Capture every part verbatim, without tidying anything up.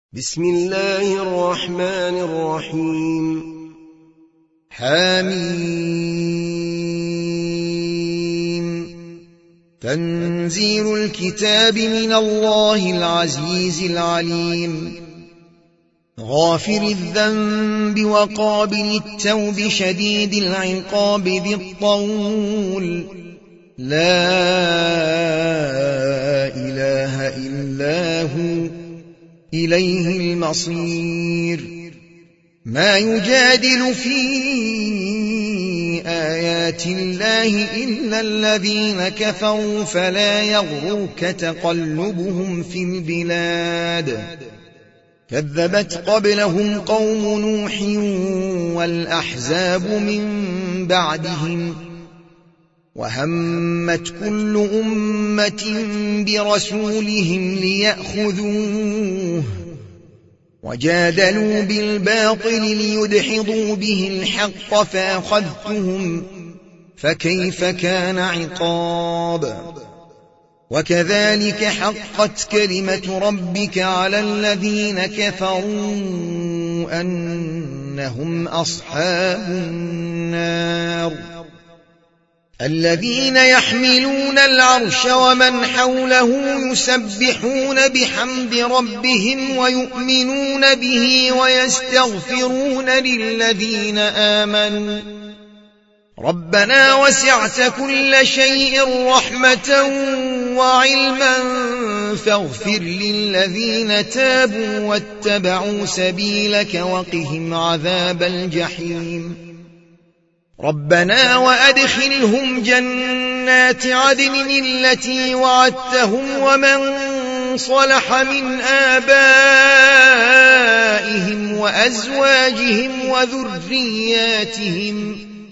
بسم الله الرحمن الرحيم. حميم. تنزيل الكتاب من الله العزيز العليم، غافر الذنب وقابل التوب شديد العقاب ذي الطول، لا إله إلا هو إليه المصير. ما يجادل في آيات الله إلا الذين كفروا فلا يغرك تقلبهم في البلاد. كذبت قبلهم قوم نوح والأحزاب من بعدهم، وهمت كل أمة برسولهم ليأخذوه، وجادلوا بالباطل ليدحضوا به الحق فأخذتهم، فكيف كان عقاب. وكذلك حقت كلمة ربك على الذين كفروا أنهم أصحاب النار. الذين يحملون العرش ومن حوله يسبحون بحمد ربهم ويؤمنون به ويستغفرون للذين آمنوا ربنا وسعت كل شيء رحمة وعلما فاغفر للذين تابوا واتبعوا سبيلك وقهم عذاب الجحيم. ربنا وأدخلهم جنات عدن التي وعدتهم ومن صلح من آبائهم وأزواجهم وذرياتهم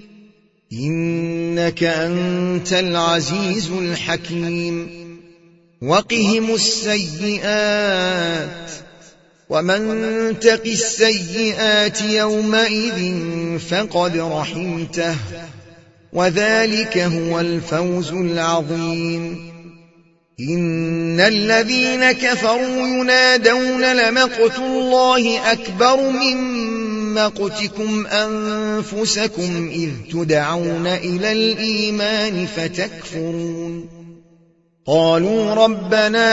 إنك أنت العزيز الحكيم. وقهم السيئات ومن تق السيئات يومئذ فقد رحمته، وذلك هو الفوز العظيم. إن الذين كفروا ينادون لمقت الله أكبر من مقتكم أنفسكم إذ تدعون إلى الإيمان فتكفرون. قالوا ربنا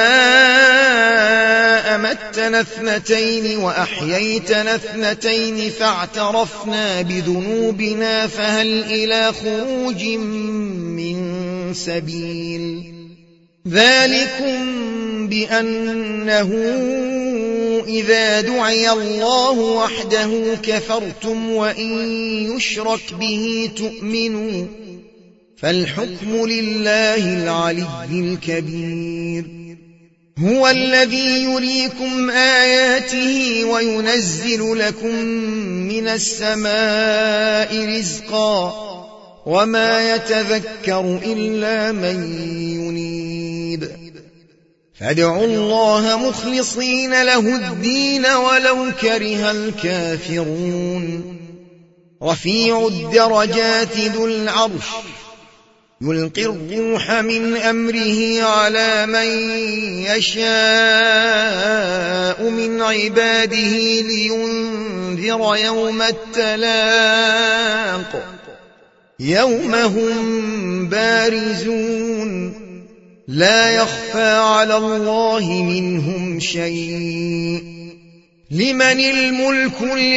أمتنا اثنتين وأحييتنا اثنتين فاعترفنا بذنوبنا فهل إلى خروج من سبيل. ذلكم بأنه إذا دعي الله وحده كفرتم وإن يشرك به تؤمنوا، فالحكم لله العلي الكبير. هو الذي يريكم آياته وينزل لكم من السماء رزقا، وما يتذكر إلا من ينيب. فادعوا الله مخلصين له الدين ولو كره الكافرون. رفيع الدرجات ذو العرش يلقي الروح من أمره على من يشاء من عباده لينذر يوم التلاق، يوم هم بارزون لا يخفى على الله منهم شيء. لمن الملك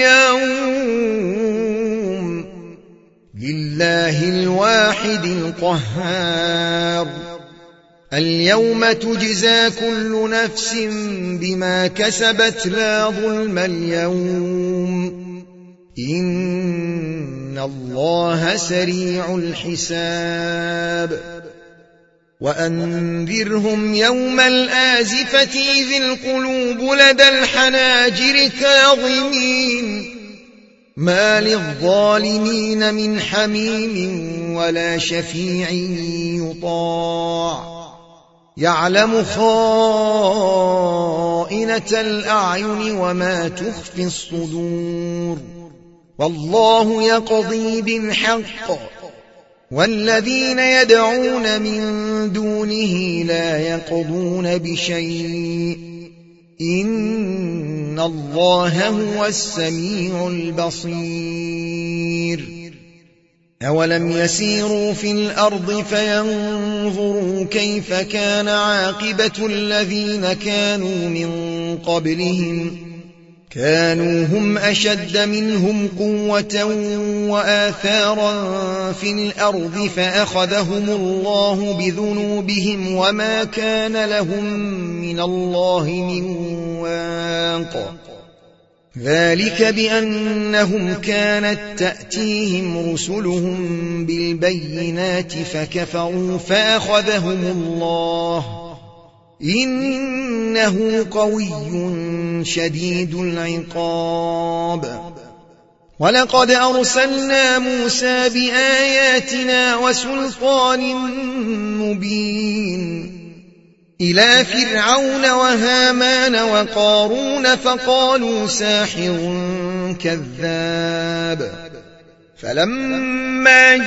اليوم؟ لله الواحد القهار. اليوم تجزى كل نفس بما كسبت لا ظلم اليوم، إن الله سريع الحساب. وأنذرهم يوم الآزفة إذ القلوب لدى الحناجر كاظمين، ما للظالمين من حميم ولا شفيع يطاع. يعلم خائنة الأعين وما تخفي الصدور، والله يقضي بالحق، والذين يدعون من دونه لا يقضون بشيء إن الله هو السميع البصير أولم يسيروا في الأرض فينظروا كيف كان عاقبة الذين كانوا من قبلهم كانوا هم أشد منهم قوة وآثارا في الأرض فأخذهم الله بذنوبهم وما كان لهم من الله من واق ذلك بأنهم كانت تأتيهم رسلهم بالبينات فكفروا فأخذهم الله إنه قوي شديد العقاب ولقد أرسلنا موسى بآياتنا وسلطان مبين إلى فرعون وهامان وقارون فقالوا ساحر كذاب فلما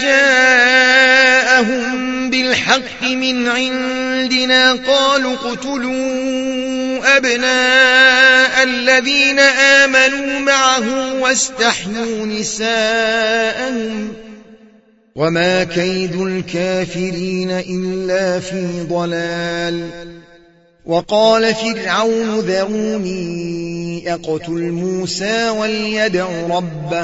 جاءهم بالحق من عندنا قالوا اقتلوا أبناء الذين آمنوا معه واستحيوا نساءهم وما كيد الكافرين إلا في ضلال وقال فرعون ذروني أقتل موسى وليدع ربه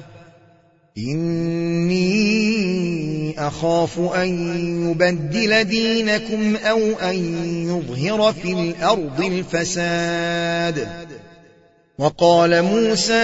إني أخاف أن يبدل دينكم أو أن يظهر في الأرض الفساد وقال موسى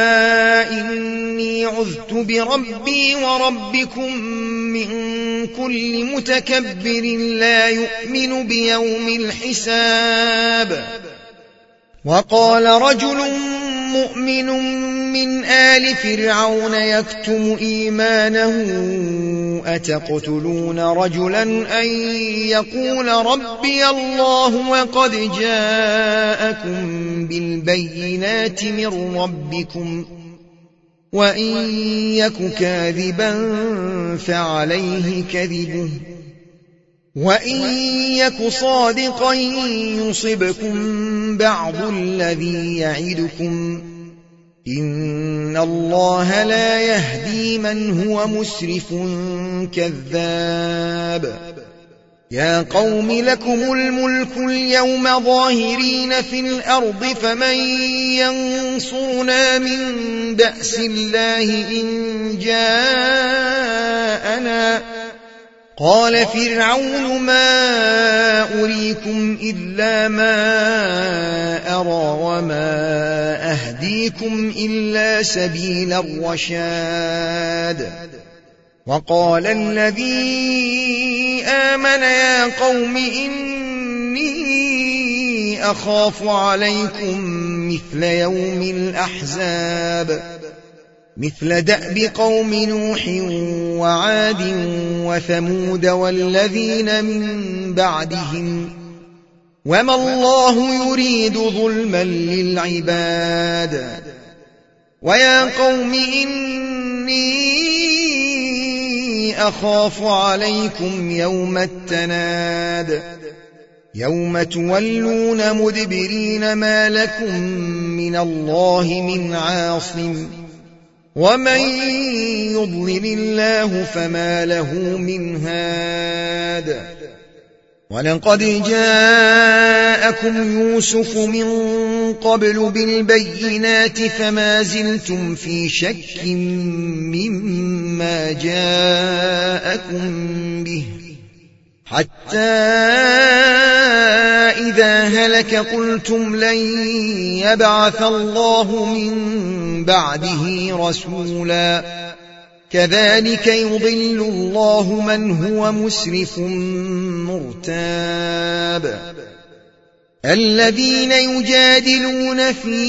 إني عذت بربي وربكم من كل متكبر لا يؤمن بيوم الحساب وقال رجل مؤمن من آل فرعون يكتم إيمانه أتقتلون رجلا أن يقول ربي الله وقد جاءكم بالبينات من ربكم وإن يك كاذبا فعليه كذبه وإن يك صادقا يصبكم بعض الذي يعدكم إن الله لا يهدي من هو مسرف كذاب يا قوم لكم الملك اليوم ظاهرين في الأرض فمن ينصرنا من بأس الله إن جاءنا قال فرعون ما أريكم إلا ما أرى وما أهديكم إلا سبيل الرشاد وقال الذي آمن يا قوم إني أخاف عليكم مثل يوم الأحزاب مثل دأب قوم نوح وعاد وثمود والذين من بعدهم وما الله يريد ظلما للعباد ويا قوم إني أخاف عليكم يوم التناد يوم تولون مدبرين ما لكم من الله من عاصم ومن يضلل الله فما له من هاد ولقد جاءكم يوسف من قبل بالبينات فما زلتم في شك مما جاءكم به حتى إذا هلك قلتم لن يبعث الله من بعده رسولا كذلك يضل الله من هو مسرف مرتاب الذين يجادلون في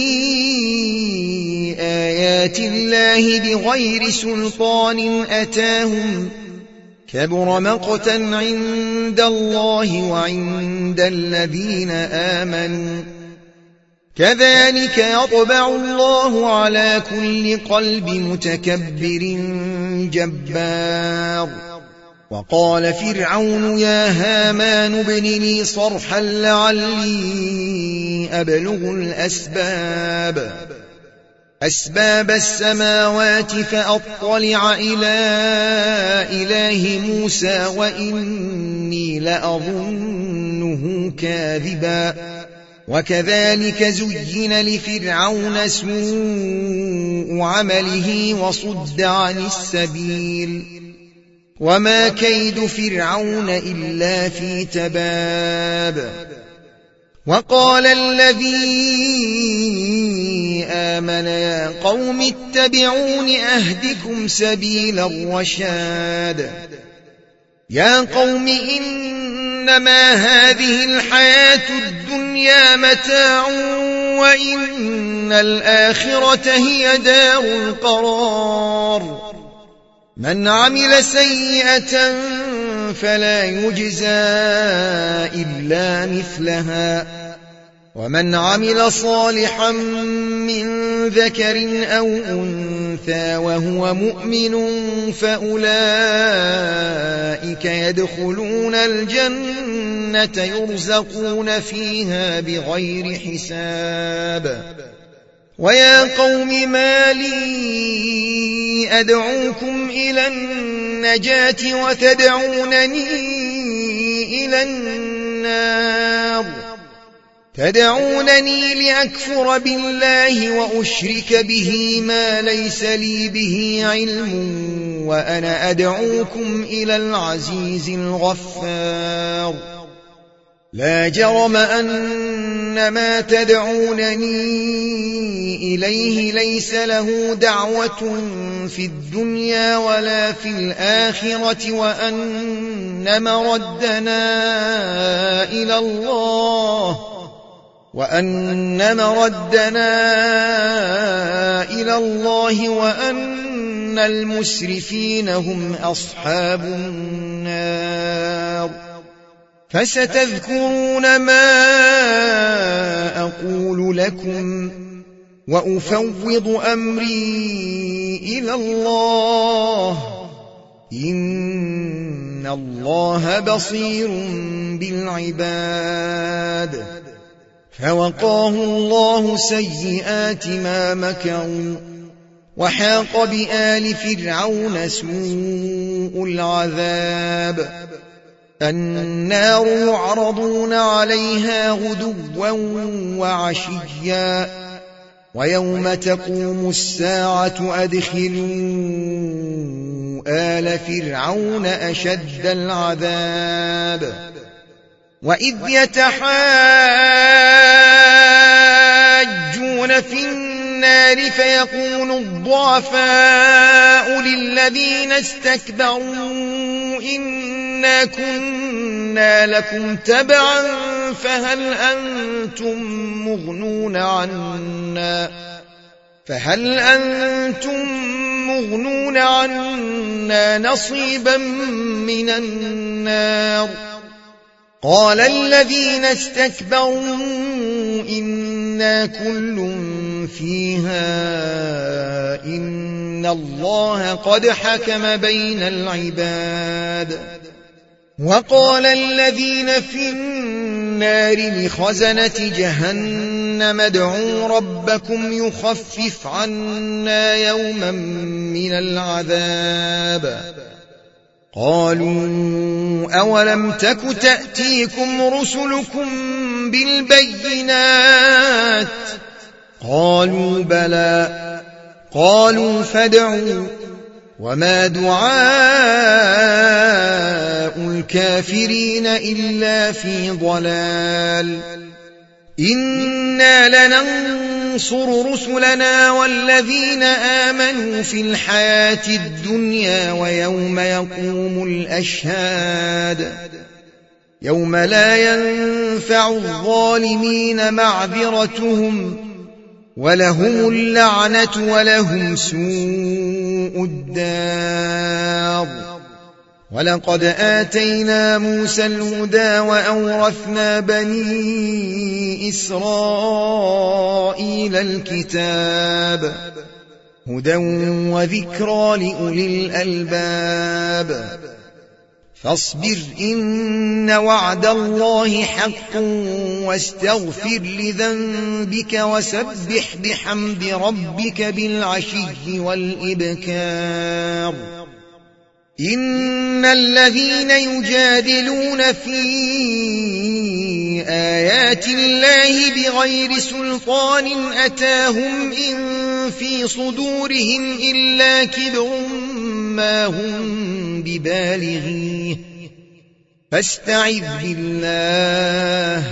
آيات الله بغير سلطان أتاهم كبر مقتا عند الله وعند الذين آمنوا كذلك يطبع الله على كل قلب متكبر جبار وقال فرعون يا هامان ابن لي صرحا لعلي أبلغ الأسباب أسباب السماوات فأطلع إلى إله موسى وإني لأظنه كاذبا وكذلك زين لفرعون سوء عمله وصد عن السبيل وما كيد فرعون إلا في تباب وقال الذي آمن يا قوم اتبعون أهدكم سبيل الرشاد يا قوم إنما هذه الحياة الدنيا متاع وإن الآخرة هي دار القرار من عمل سيئة فلا يجزى إلا مثلها ومن عمل صالحا من ذكر أو أنثى وهو مؤمن فأولئك يدخلون الجنة يرزقون فيها بغير حساب ويا قوم ما لي أدعوكم إلى النجاة وتدعونني إلى النار تدعونني لأكفر بالله وأشرك به ما ليس لي به علم وأنا أدعوكم إلى العزيز الغفار لا جرم أن ما تدعونني إليه ليس له دعوة في الدنيا ولا في الآخرة وأن مردنا إلى الله وأن مردنا إلى الله وأن المسرفين هم أصحاب النار فستذكرون ما أقول لكم وأفوض أمري إلى الله إن الله بصير بالعباد فوقاه الله سيئات ما مكروا وحاق بآل فرعون سوء العذاب النار يعرضون عليها غدوا وعشيا ويوم تقوم الساعة أدخلوا آل فرعون أشد العذاب وإذ يتحاجون في النار فيقول الضعفاء للذين استكبروا إنا كنا لكم تبعا فهل أنتم مغنون عنا فهل أنتم مغنون عنا نصيبا من النار قال الذين استكبروا إنا كل فيها إن الله قد حكم بين العباد وقال الذين في النار لخزنة جهنم ادعوا ربكم يخفف عنا يوما من العذاب قالوا أولم تك تأتيكم رسلكم بالبينات قالوا بلى قالوا فادعوا وما دعاء الكافرين إلا في ضلال إنا لننصر رسلنا والذين آمنوا في الحياة الدنيا ويوم يقوم الأشهاد يوم لا ينفع الظالمين معذرتهم ولهم اللعنة ولهم سوء الدار ولقد آتينا موسى الهدى وأورثنا بني إسرائيل الكتاب هدى وذكرى لأولي الألباب فاصبر إن وعد الله حق واستغفر لذنبك وسبح بحمد ربك بالعشي والإبكار إن الذين يجادلون في آيات الله بغير سلطان أتاهم إن في صدورهم إلا كبر ما هم ببالغيه فاستعذ بالله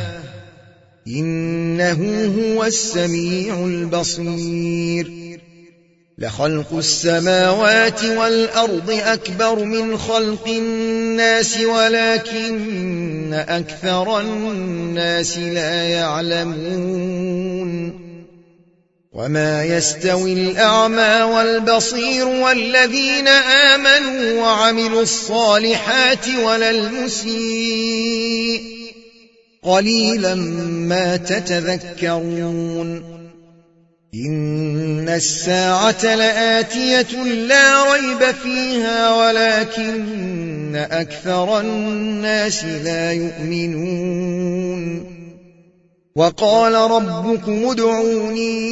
إنه هو السميع البصير لخلق السماوات والأرض أكبر من خلق الناس ولكن أكثر الناس لا يعلمون وما يستوي الأعمى والبصير والذين آمنوا وعملوا الصالحات ولا المسيء قليلا ما تتذكرون إن الساعة لآتية لا ريب فيها ولكن أكثر الناس لا يؤمنون وقال ربكم ادعوني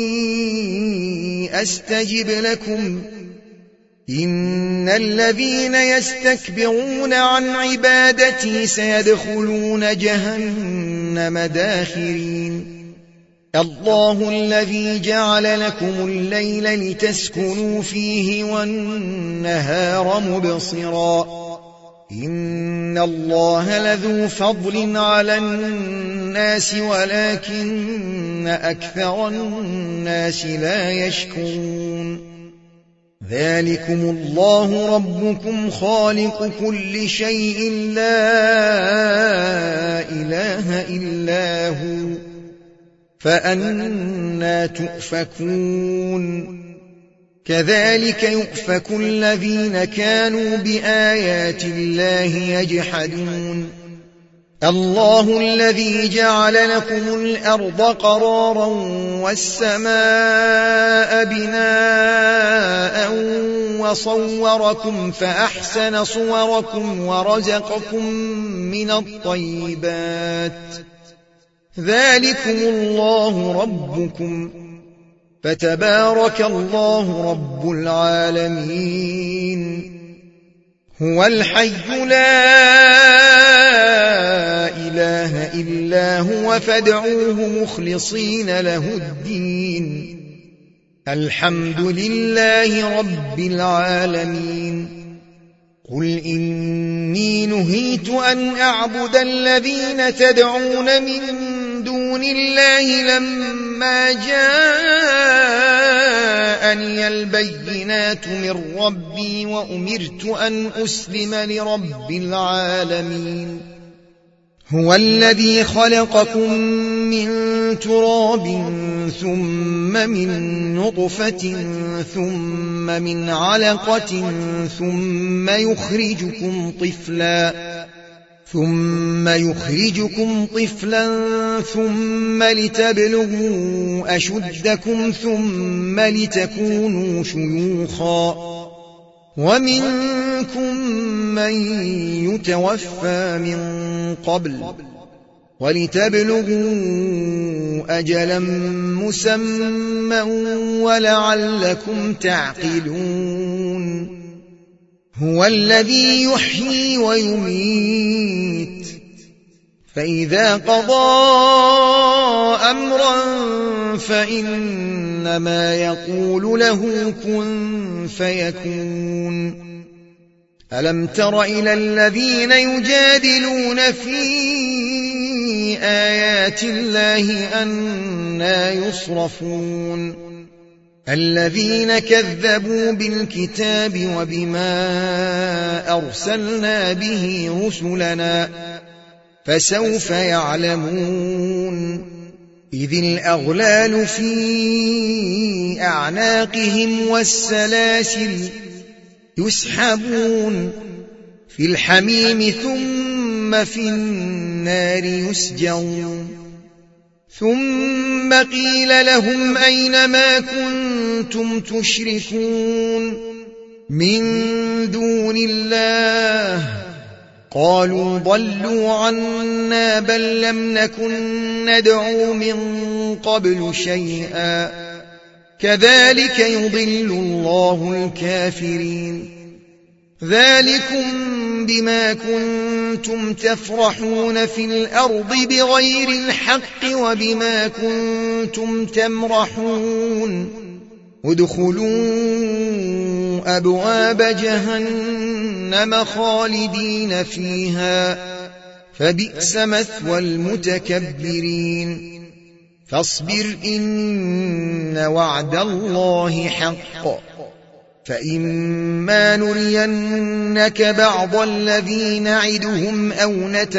أستجب لكم إن الذين يستكبرون عن عبادتي سيدخلون جهنم داخرين الله الذي جعل لكم الليل لتسكنوا فيه والنهار مبصرا إن الله لذو فضل على الناس ولكن أكثر الناس لا يشكرون ذلكم الله ربكم خالق كل شيء لا إله إلا هو فأنى تؤفكون كذلك يؤفك الذين كانوا بآيات الله يجحدون الله الذي جعل لكم الأرض قرارا والسماء بناء وصوركم فأحسن صوركم ورزقكم من الطيبات ذلكم الله ربكم فتبارك الله رب العالمين هو الحي لا إله إلا هو فادعوه مخلصين له الدين الحمد لله رب العالمين قل إني نهيت أن أعبد الذين تدعون من دون الله لما جاءني البينات من ربي وأمرت أن أسلم لرب العالمين هو الذي خلقكم من تراب ثم من نطفة ثم من علقة ثم يخرجكم طفلا ثم يخرجكم طفلا ثم لتبلغوا أشدكم ثم لتكونوا شيوخا ومنكم من يتوفى من قبل ولتبلغوا أجلا مسمى ولعلكم تعقلون هو الذي يحيي ويميت فإذا قضى أمرا فإنما يقول له كن فيكون ألم تر إلى الذين يجادلون في آيات الله أنى يصرفون الذين كذبوا بالكتاب وبما أرسلنا به رسلنا فسوف يعلمون إذ الأغلال في أعناقهم والسلاسل يسحبون في الحميم ثم في النار يسجرون ثم قيل لهم أين ما كنتم تشركون من دون الله قالوا ضلوا عنا بل لم نكن ندعو من قبل شيئا كذلك يضل الله الكافرين ذلكم بما كنتم تفرحون في الأرض بغير الحق وبما كنتم تمرحون ادخلوا أبواب جهنم خالدين فيها فبئس مثوى المتكبرين فاصبر إن وعد الله حق فإما نرينك بعض الذي نعدهم أو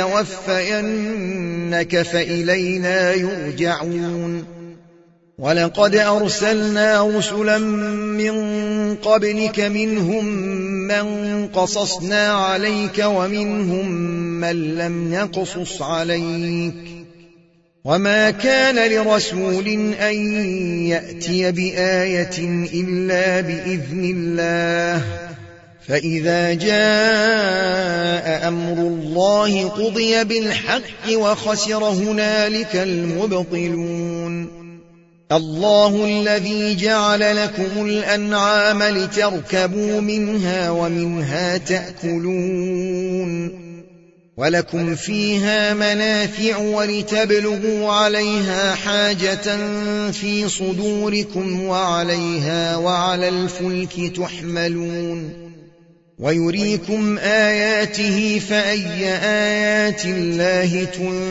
نتوفينك فإلينا يرجعون ولقد أرسلنا رسلا من قبلك منهم من قصصنا عليك ومنهم من لم نقصص عليك وما كان لرسول أن يأتي بآية إلا بإذن الله فإذا جاء أمر الله قضي بالحق وخسر هنالك المبطلون الله الذي جعل لكم الأنعام لتركبوا منها ومنها تأكلون ولكم فيها منافع ولتبلغوا عليها حاجة في صدوركم وعليها وعلى الفلك تحملون ويريكم آياته فأي آيات الله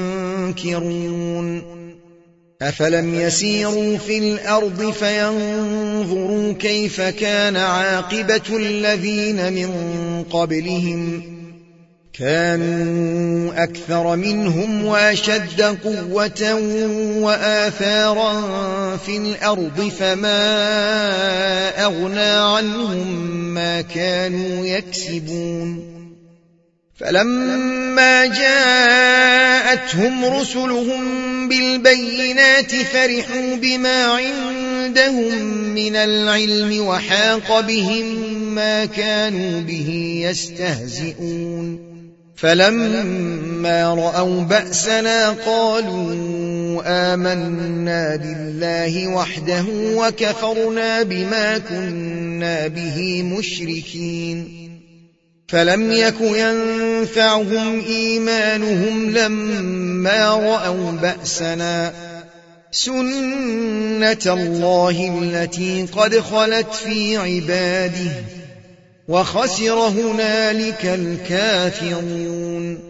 تنكرون أفلم يسيروا في الأرض فينظروا كيف كان عاقبة الذين من قبلهم كانوا أكثر منهم وأشد قوة وآثارا في الأرض فما أغنى عنهم ما كانوا يكسبون فلما جاءتهم رسلهم بالبينات فرحوا بما عندهم من العلم وحاق بهم ما كانوا به يستهزئون فلما رأوا بأسنا قالوا آمنا بالله وحده وكفرنا بما كنا به مشركين فلم يك ينفعهم إيمانهم لما رأوا بأسنا سنة الله التي قد خلت في عباده وخسر هنالك الكافرون